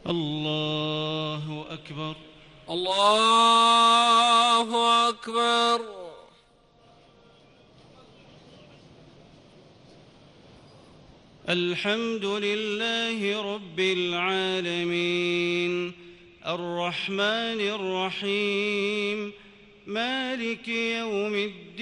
الله أكبر. الله أكبر. الحمد لله رب العالمين الرحمن الرحيم مالك يوم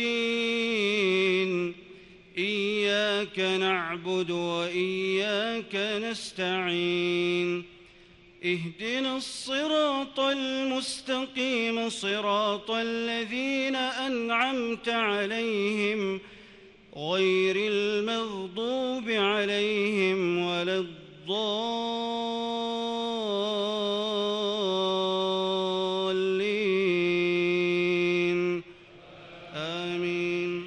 الدين إياك نعبد وإياك نستعين اهدنا الصراط المستقيم صراط الذين أنعمت عليهم غير المغضوب عليهم ولا الضالين آمين.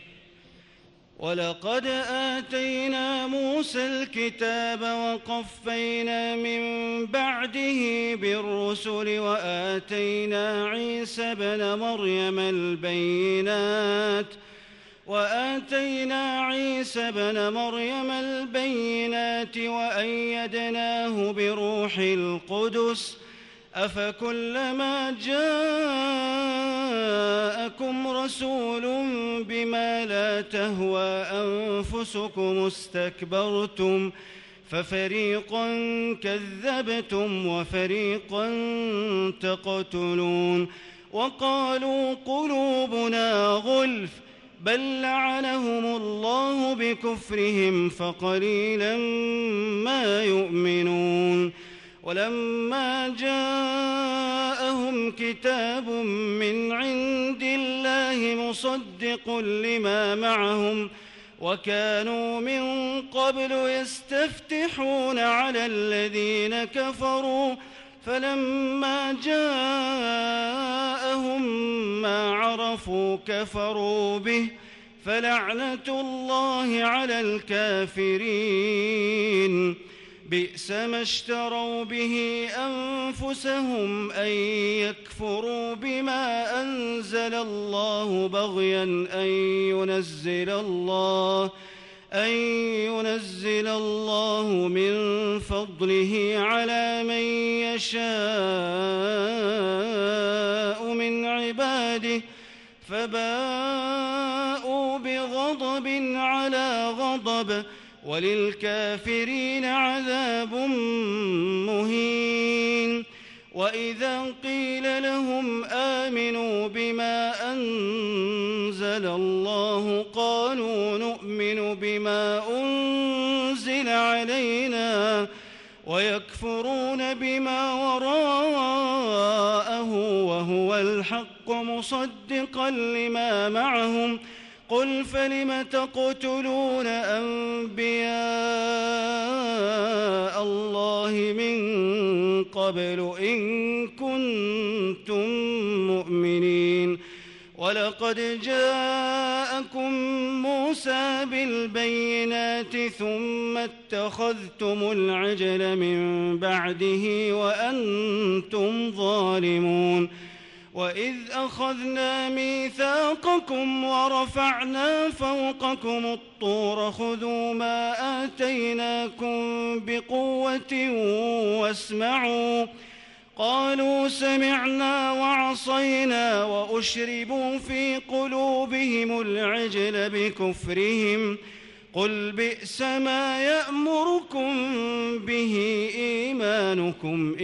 ولقد آتينا موسى الكتاب وقفينا من بعده بالرسل وآتينا عيسى بن مريم البينات وأيدناه بروح القدس أفكلما جاءكم رسول بما لا تهوى أنفسكم استكبرتم ففريقا كذبتم وفريقا تقتلون وقالوا قلوبنا غلف بل لعنهم الله بكفرهم فقليلا ما يؤمنون. ولما جاءهم كتاب من عند الله مصدق لما معهم وكانوا من قبل يستفتحون على الذين كفروا فلما جاءهم ما عرفوا كفروا به فلعنة الله على الكافرين. بئس ما اشتروا به أنفسهم أن يكفروا بما أنزل الله بغيا أن ينزل الله من فضله على من يشاء من عباده فباءوا بغضب على غضب وللكافرين عذاب مهين. وإذا قيل لهم آمنوا بما أنزل الله قالوا نؤمن بما أنزل علينا ويكفرون بما وراءه وهو الحق مصدقا لما معهم قل فلم تقتلون أنبياء الله من قبل إن كنتم مؤمنين. ولقد جاءكم موسى بالبينات ثم اتخذتم العجل من بعده وأنتم ظالمون. وإذ أخذنا ميثاقكم ورفعنا فوقكم الطور خذوا ما آتيناكم بقوة واسمعوا قالوا سمعنا وعصينا وأشربوا في قلوبهم العجل بكفرهم قل بئس ما يأمركم به إيمانكم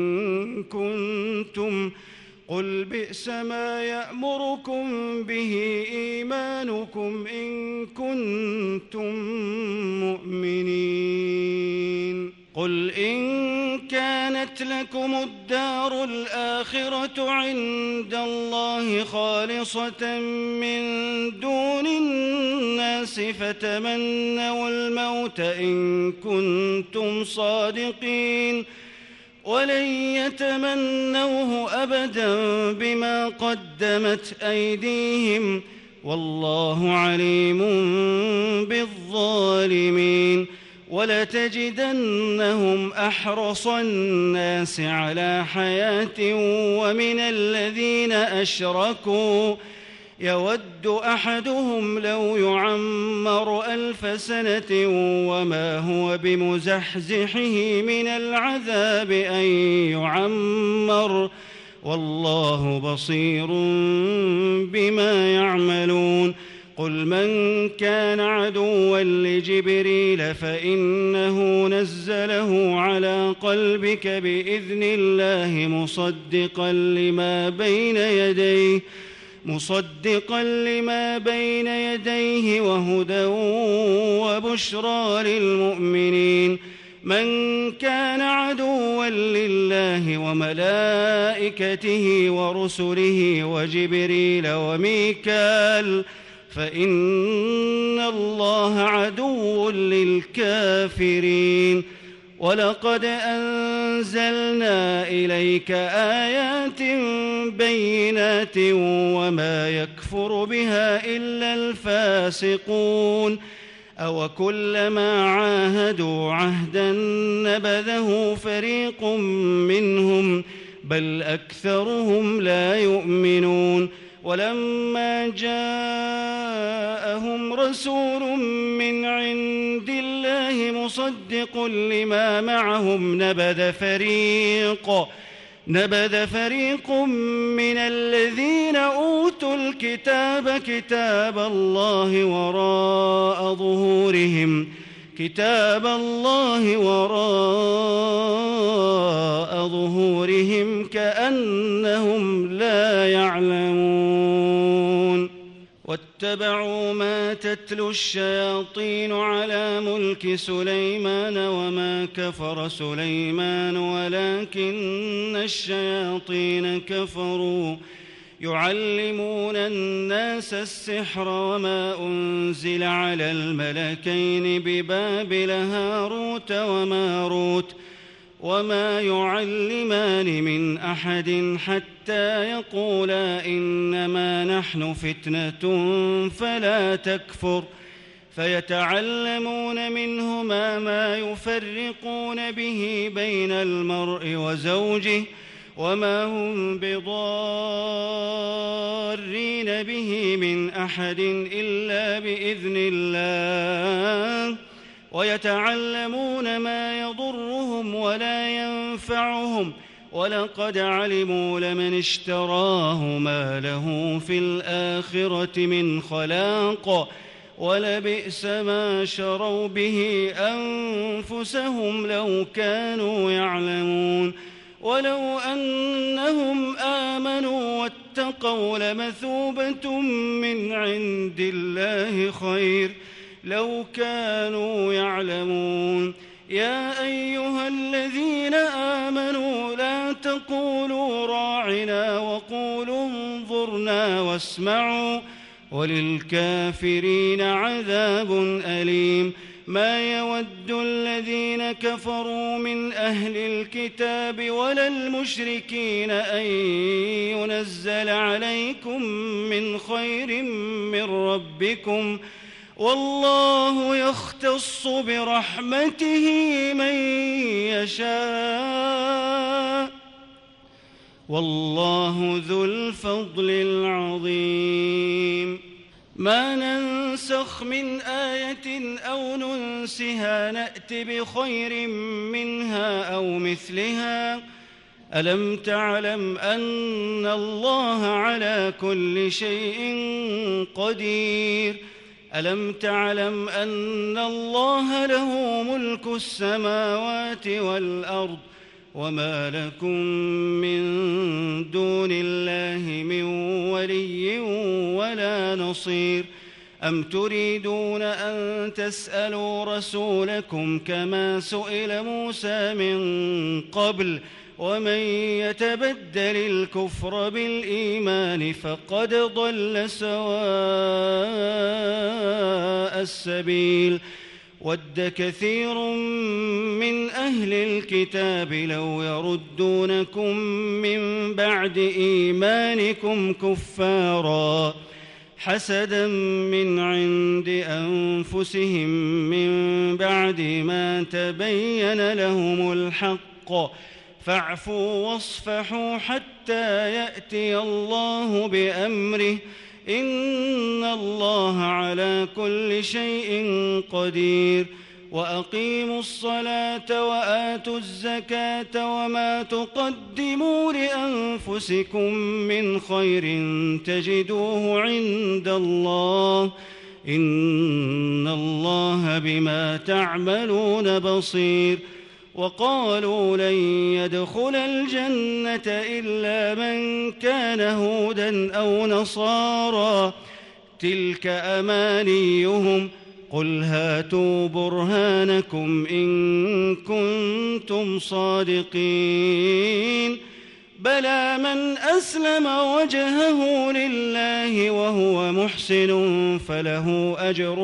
إن كنتم مؤمنين. قل إن كانت لكم الدار الآخرة عند الله خالصة من دون الناس فتمنوا الموت إن كنتم صادقين ولن يتمنوه أبدا بما قدمت أيديهم والله عليم بالظالمين. ولتجدنهم أحرص الناس على حياة ومن الذين أشركوا يود أحدهم لو يعمر 1000 سنة وما هو بمزحزحه من العذاب أن يعمر والله بصير بما يعملون قل من كان عدوا لجبريل فإنه نزله على قلبك بإذن الله مصدقا لما بين يديه وهدى وبشرى للمؤمنين من كان عدوا لله وملائكته ورسله وجبريل وميكال فإن الله عدو للكافرين ولقد أنزلنا إليك آيات بينات وما يكفر بها إلا الفاسقون أوكلما عاهدوا عهدا نبذه فريق منهم بل أكثرهم لا يؤمنون ولما جاءهم رسول من عند الله مصدق لما معهم نبذ فريق من الذين أوتوا الكتاب كتاب الله وراء ظهورهم كأنهم لا يعلمون واتبعوا ما تتلو الشياطين على ملك سليمان وما كفر سليمان ولكن الشياطين كفروا يعلمون الناس السحر وما أنزل على الملكين ببابل هاروت وماروت وما يعلمان من أحد حتى يقولا إنما نحن فتنة فلا تكفر فيتعلمون منهما ما يفرقون به بين المرء وزوجه وما هم بضارين به من أحد إلا بإذن الله ويتعلمون ما يضرهم ولا ينفعهم ولقد علموا لمن اشتراه ما له في الآخرة من خلاق ولبئس ما شروا به أنفسهم لو كانوا يعلمون ولو أنهم آمنوا واتقوا لمثوبة من عند الله خير لو كانوا يعلمون يا أيها الذين آمنوا لا تقولوا راعنا وقولوا انظرنا واسمعوا وللكافرين عذاب أليم ما يود الذين كفروا من أهل الكتاب ولا المشركين أن ينزل عليكم من خير من ربكم والله يختص برحمته من يشاء والله ذو الفضل العظيم ما ننسخ من آية أو ننسها نأت بخير منها أو مثلها ألم تعلم أن الله على كل شيء قدير ألم تعلم أن الله له ملك السماوات والأرض وما لكم من دون الله من ولي ولا نصير أم تريدون أن تسألوا رسولكم كما سئل موسى من قبل ومن يتبدل الكفر بالإيمان فقد ضل سواء السبيل ود كثير من أهل الكتاب لو يردونكم من بعد إيمانكم كفارا حسدا من عند أنفسهم من بعد ما تبين لهم الحق فاعفوا واصفحوا حتى يأتي الله بأمره إن الله على كل شيء قدير وأقيموا الصلاة وآتوا الزكاة وما تقدموا لأنفسكم من خير تجدوه عند الله إن الله بما تعملون بصير وقالوا لن يدخل الجنة إلا من كان هودا أو نصارى تلك أمانيهم قل هاتوا برهانكم إن كنتم صادقين بلى من أسلم وجهه لله وهو محسن فله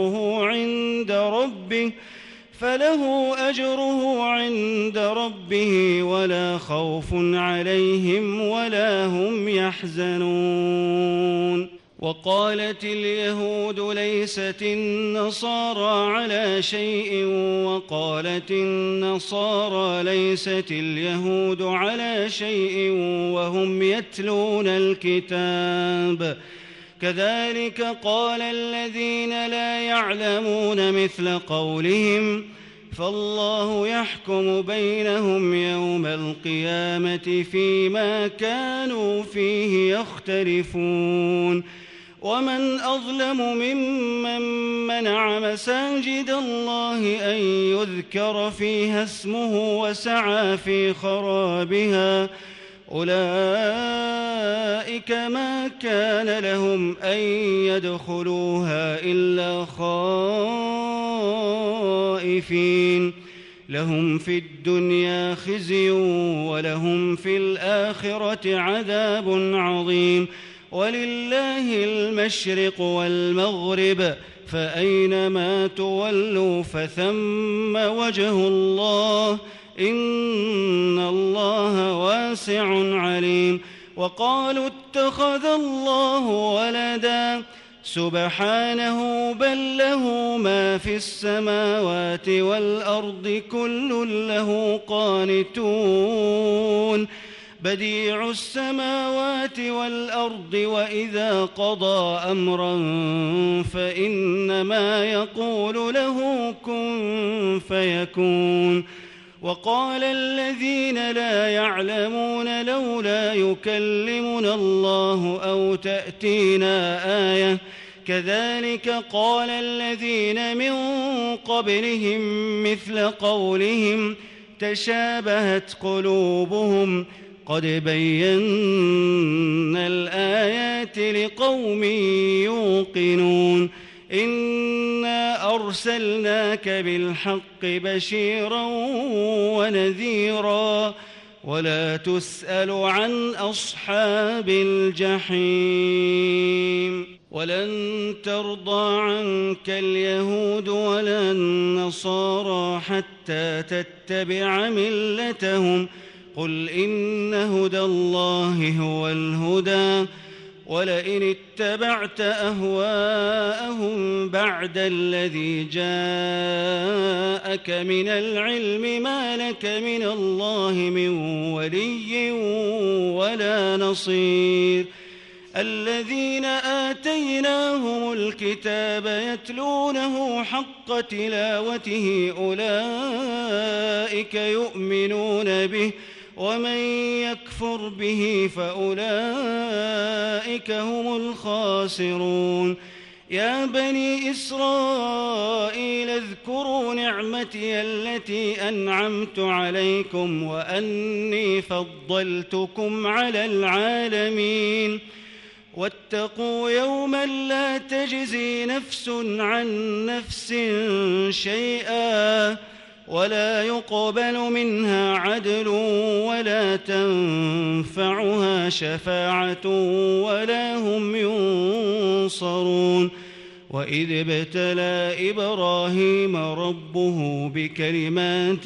أجره عند ربه ولا خوف عليهم ولا هم يحزنون وقالت اليهود ليست النصارى على شيء وقالت النصارى ليست اليهود على شيء وهم يتلون الكتاب كذلك قال الذين لا يعلمون مثل قولهم فالله يحكم بينهم يوم القيامة فيما كانوا فيه يختلفون ومن أظلم ممن منع مساجد الله أن يذكر فيها اسمه وسعى في خرابها أولئك ما كان لهم أن يدخلوها إلا خائفين لهم في الدنيا خزي ولهم في الآخرة عذاب عظيم ولله المشرق والمغرب فأينما تولوا فثم وجه الله إن الله واسع عليم وقالوا اتخذ الله ولدا سبحانه بل له ما في السماوات والأرض كل له قانتون بديع السماوات والأرض وإذا قضى أمرا فإنما يقول له كن فيكون وقال الذين لا يعلمون لولا يكلمنا الله أو تأتينا آية كذلك قال الذين من قبلهم مثل قولهم تشابهت قلوبهم قد بينا الآيات لقوم يوقنون إنا أرسلناك بالحق بشيرا ونذيرا ولا تسأل عن أصحاب الجحيم ولن ترضى عنك اليهود ولا النصارى حتى تتبع ملتهم قل إن هدى الله هو الهدى ولئن اتبعت أهواءهم بعد الذي جاءك من العلم ما لك من الله من ولي ولا نصير الذين آتيناهم الكتاب يتلونه حق تلاوته أولئك يؤمنون به ومن يكفر به فأولئك هم الخاسرون يا بني إسرائيل اذكروا نعمتي التي أنعمت عليكم وأني فضلتكم على العالمين واتقوا يوما لا تجزي نفس عن نفس شيئا ولا يقبل منها عدل ولا تنفعها شفاعة ولا هم ينصرون وإذ ابتلى إبراهيم ربه بكلمات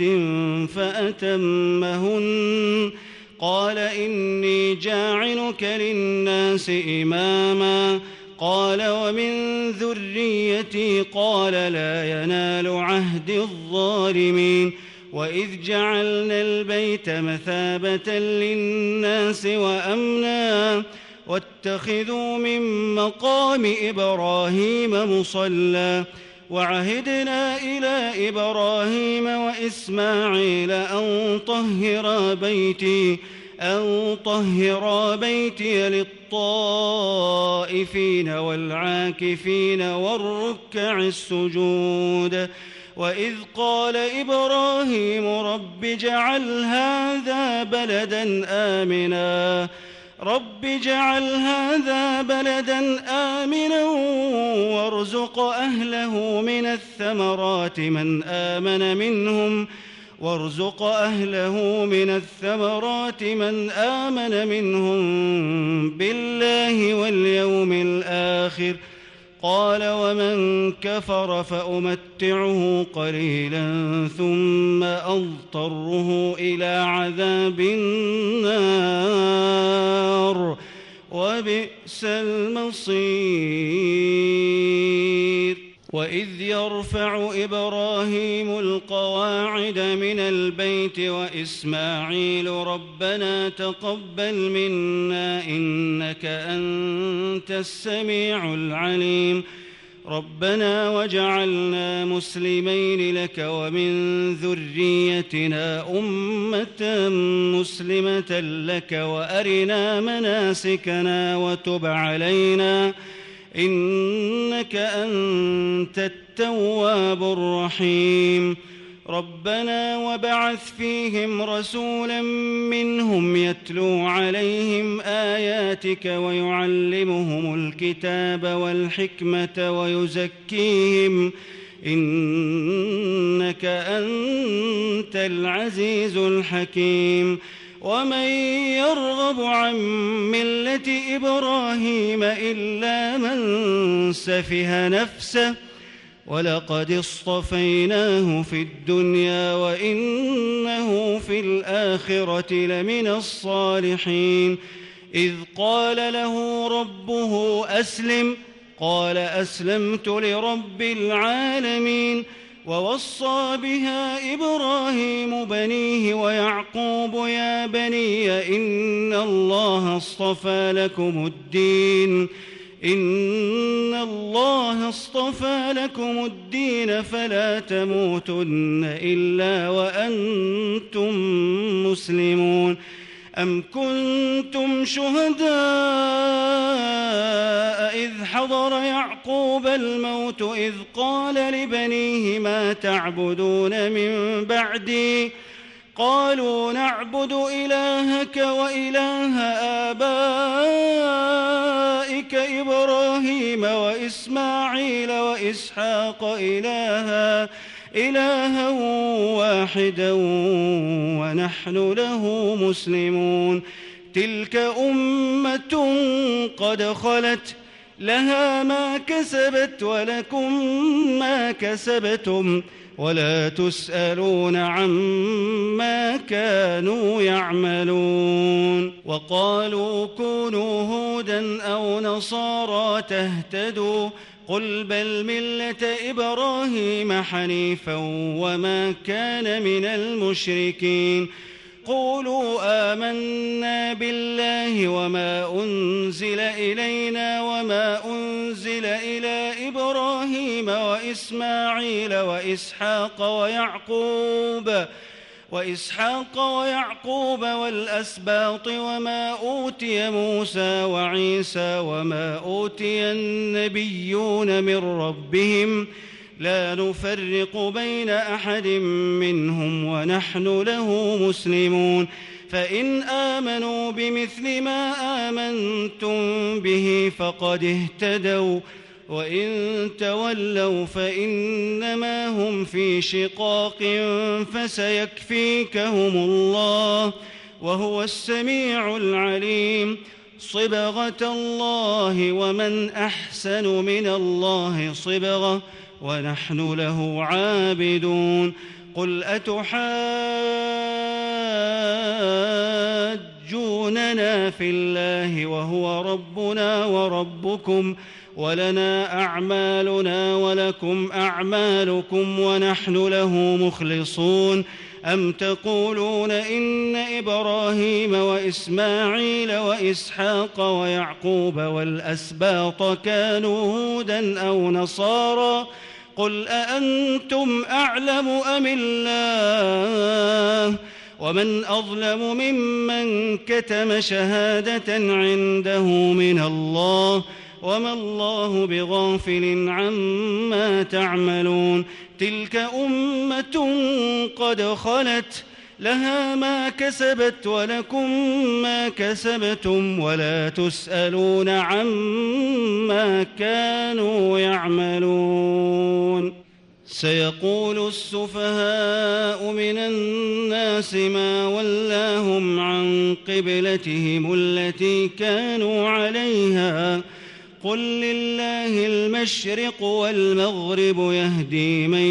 فأتمهن قال إني جاعلك للناس إماما قال ومن ذريتي قال لا ينال عهد الظالمين وإذ جعلنا البيت مثابة للناس وأمنا واتخذوا من مقام إبراهيم مصلى وعهدنا إلى إبراهيم وإسماعيل أن طهرا بيتي للطائفين والعاكفين والركع السجود وإذ قال إبراهيم رب اجعل هذا بلدا آمنا وارزق أهله من الثمرات من آمن منهم بالله واليوم الآخر قال ومن كفر فأمتعه قليلا ثم أضطره إلى عذاب النار وبئس المصير وإذ يرفع إبراهيم القواعد من البيت وإسماعيل ربنا تقبل منا إنك أنت السميع العليم ربنا وجعلنا مسلمين لك ومن ذريتنا أمة مسلمة لك وأرنا مناسكنا وتب علينا إنك أنت التواب الرحيم ربنا وبعث فيهم رسولا منهم يتلو عليهم آياتك ويعلمهم الكتاب والحكمة ويزكيهم إنك أنت العزيز الحكيم ومن يرغب عن ملة إبراهيم إلا من سفه نفسه ولقد اصطفيناه في الدنيا وإنه في الآخرة لمن الصالحين إذ قال له ربه أسلم قال أسلمت لرب العالمين ووصى بها إبراهيم بنيه ويعقوب يا بني إن الله اصطفى لكم الدين فلا تموتن إلا وأنتم مسلمون أم كنتم شهداء إذ حضر يعقوب الموت إذ قال لبنيه ما تعبدون من بعدي قالوا نعبد إلهك وإله آبائك إبراهيم وإسماعيل وإسحاق إلها واحدا ونحن له مسلمون تلك أمة قد خلت لها ما كسبت ولكم ما كسبتم ولا تسألون عما كانوا يعملون وقالوا كونوا هودا أو نصارى تهتدوا قل بل ملة إبراهيم حنيفا وما كان من المشركين قولوا آمنا بالله وما أنزل إلينا وما أنزل إلى إبراهيم وإسماعيل وإسحاق ويعقوب والأسباط وما أوتي موسى وعيسى وما أوتي النبيون من ربهم لا نفرق بين أحد منهم ونحن له مسلمون فإن آمنوا بمثل ما آمنتم به فقد اهتدوا وإن تولوا فإنما هم في شقاق فسيكفيكهم الله وهو السميع العليم صبغة الله ومن أحسن من الله صبغة ونحن له عابدون قل أتحاجوننا في الله وهو ربنا وربكم ولنا أعمالنا ولكم أعمالكم ونحن له مخلصون أم تقولون إن إبراهيم وإسماعيل وإسحاق ويعقوب والأسباط كانوا هودا أو نصارى قل أأنتم أعلم أم الله ومن أظلم ممن كتم شهادة عنده من الله وما الله بغافل عما تعملون تلك أمة قد خلت لها ما كسبت ولكم ما كسبتم ولا تسألون عما كانوا يعملون سيقول السفهاء من الناس ما ولاهم عن قبلتهم التي كانوا عليها قل لله المشرق والمغرب يهدي من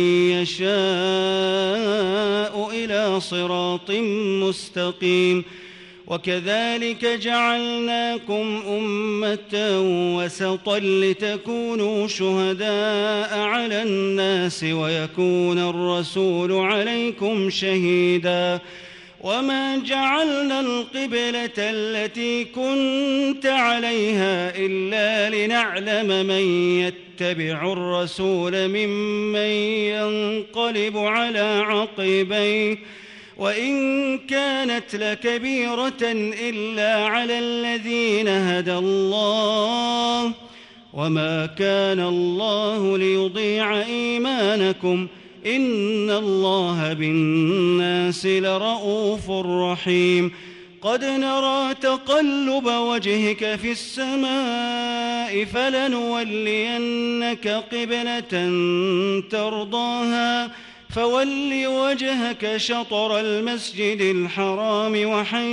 يشاء إلى صراط مستقيم وكذلك جعلناكم أمة وسطا لتكونوا شهداء على الناس ويكون الرسول عليكم شهيدا وما جعلنا القبلة التي كنت عليها إلا لنعلم من يتبع الرسول ممن ينقلب على عقبيه وإن كانت لكبيرة إلا على الذين هدى الله وما كان الله ليضيع إيمانكم إن الله بالناس لرؤوف رحيم قد نرى تقلب وجهك في السماء فلنولينك قبلة ترضاها فول وجهك شطر المسجد الحرام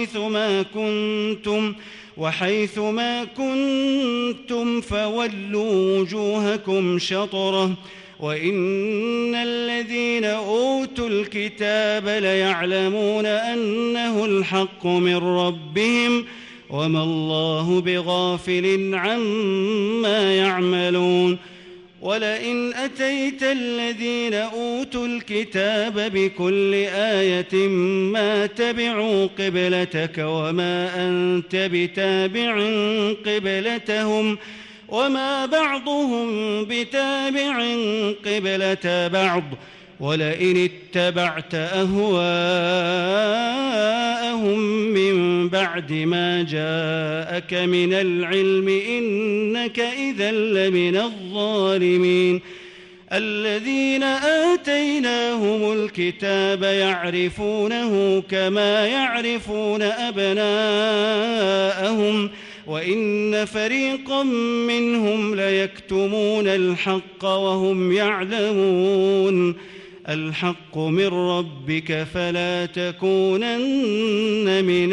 وحيث ما كنتم فولوا وجوهكم شطره وإن الذين أوتوا الكتاب ليعلمون أنه الحق من ربهم وما الله بغافل عما يعملون ولئن أتيت الذين أوتوا الكتاب بكل آية ما تبعوا قبلتك وما أنت بتابع قبلتهم وما بعضهم بتابع قبلة بعض ولئن اتبعت أهواءهم من بعد ما جاءك من العلم إنك إذا لمن الظالمين الذين آتيناهم الكتاب يعرفونه كما يعرفون أبناءهم وإن فريقا منهم ليكتمون الحق وهم يعلمون الحق من ربك فلا تكونن من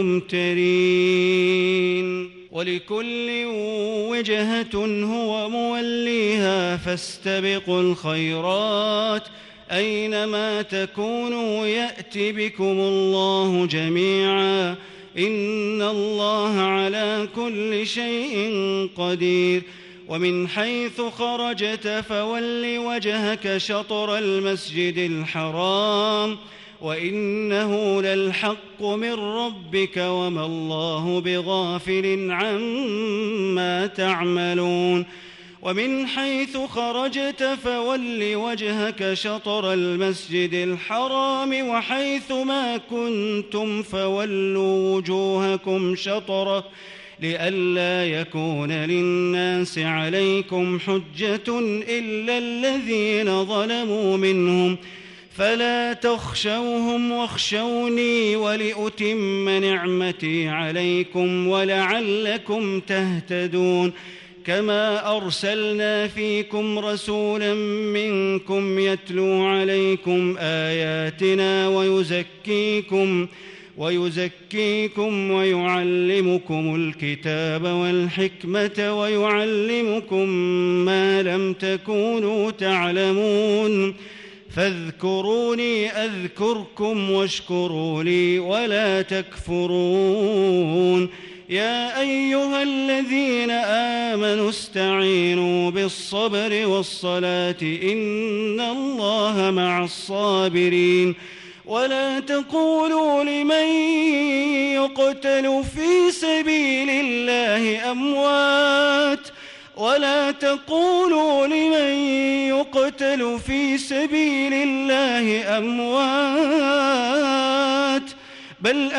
الممترين ولكل وجهة هو موليها فاستبقوا الخيرات أينما تكونوا يأت بكم الله جميعا إن الله على كل شيء قدير ومن حيث خرجت فول وجهك شطر المسجد الحرام وإنه للحق من ربك وما الله بغافل عما تعملون ومن حيث خرجت فول وجهك شطر المسجد الحرام وحيث ما كنتم فولوا وجوهكم شطره لئلا يكون للناس عليكم حجة إلا الذين ظلموا منهم فلا تخشوهم واخشوني ولأتم نعمتي عليكم ولعلكم تهتدون كما أرسلنا فيكم رسولا منكم يتلو عليكم آياتنا ويزكيكم ويعلمكم الكتاب والحكمة ويعلمكم ما لم تكونوا تعلمون فاذكروني أذكركم واشكروا لي ولا تكفرون يا أيها الذين آمنوا استعينوا بالصبر والصلاة إن الله مع الصابرين ولا تقولوا لمن يقتل في سبيل الله أموات ولا تقولوا لمن يقتل في سبيل الله أموات بل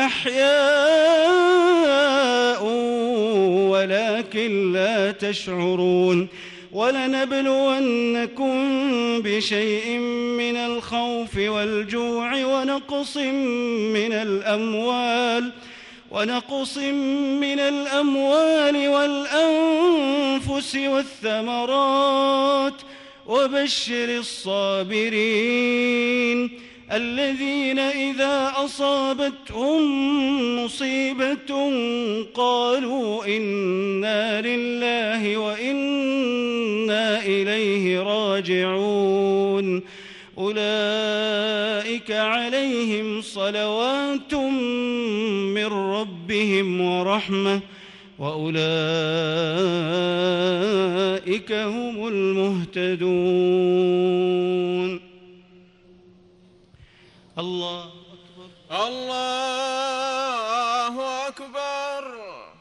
أحياء ولكن لا تشعرون ولنبلونكم بشيء من الخوف والجوع ونقص من الأموال والأنفس والثمرات وبشر الصابرين الذين إذا أصابتهم مصيبة قالوا إنا لله وإنا إليه راجعون أولئك عليهم صلوات من ربهم ورحمة وأولئك هم المهتدون. الله أكبر. الله أكبر.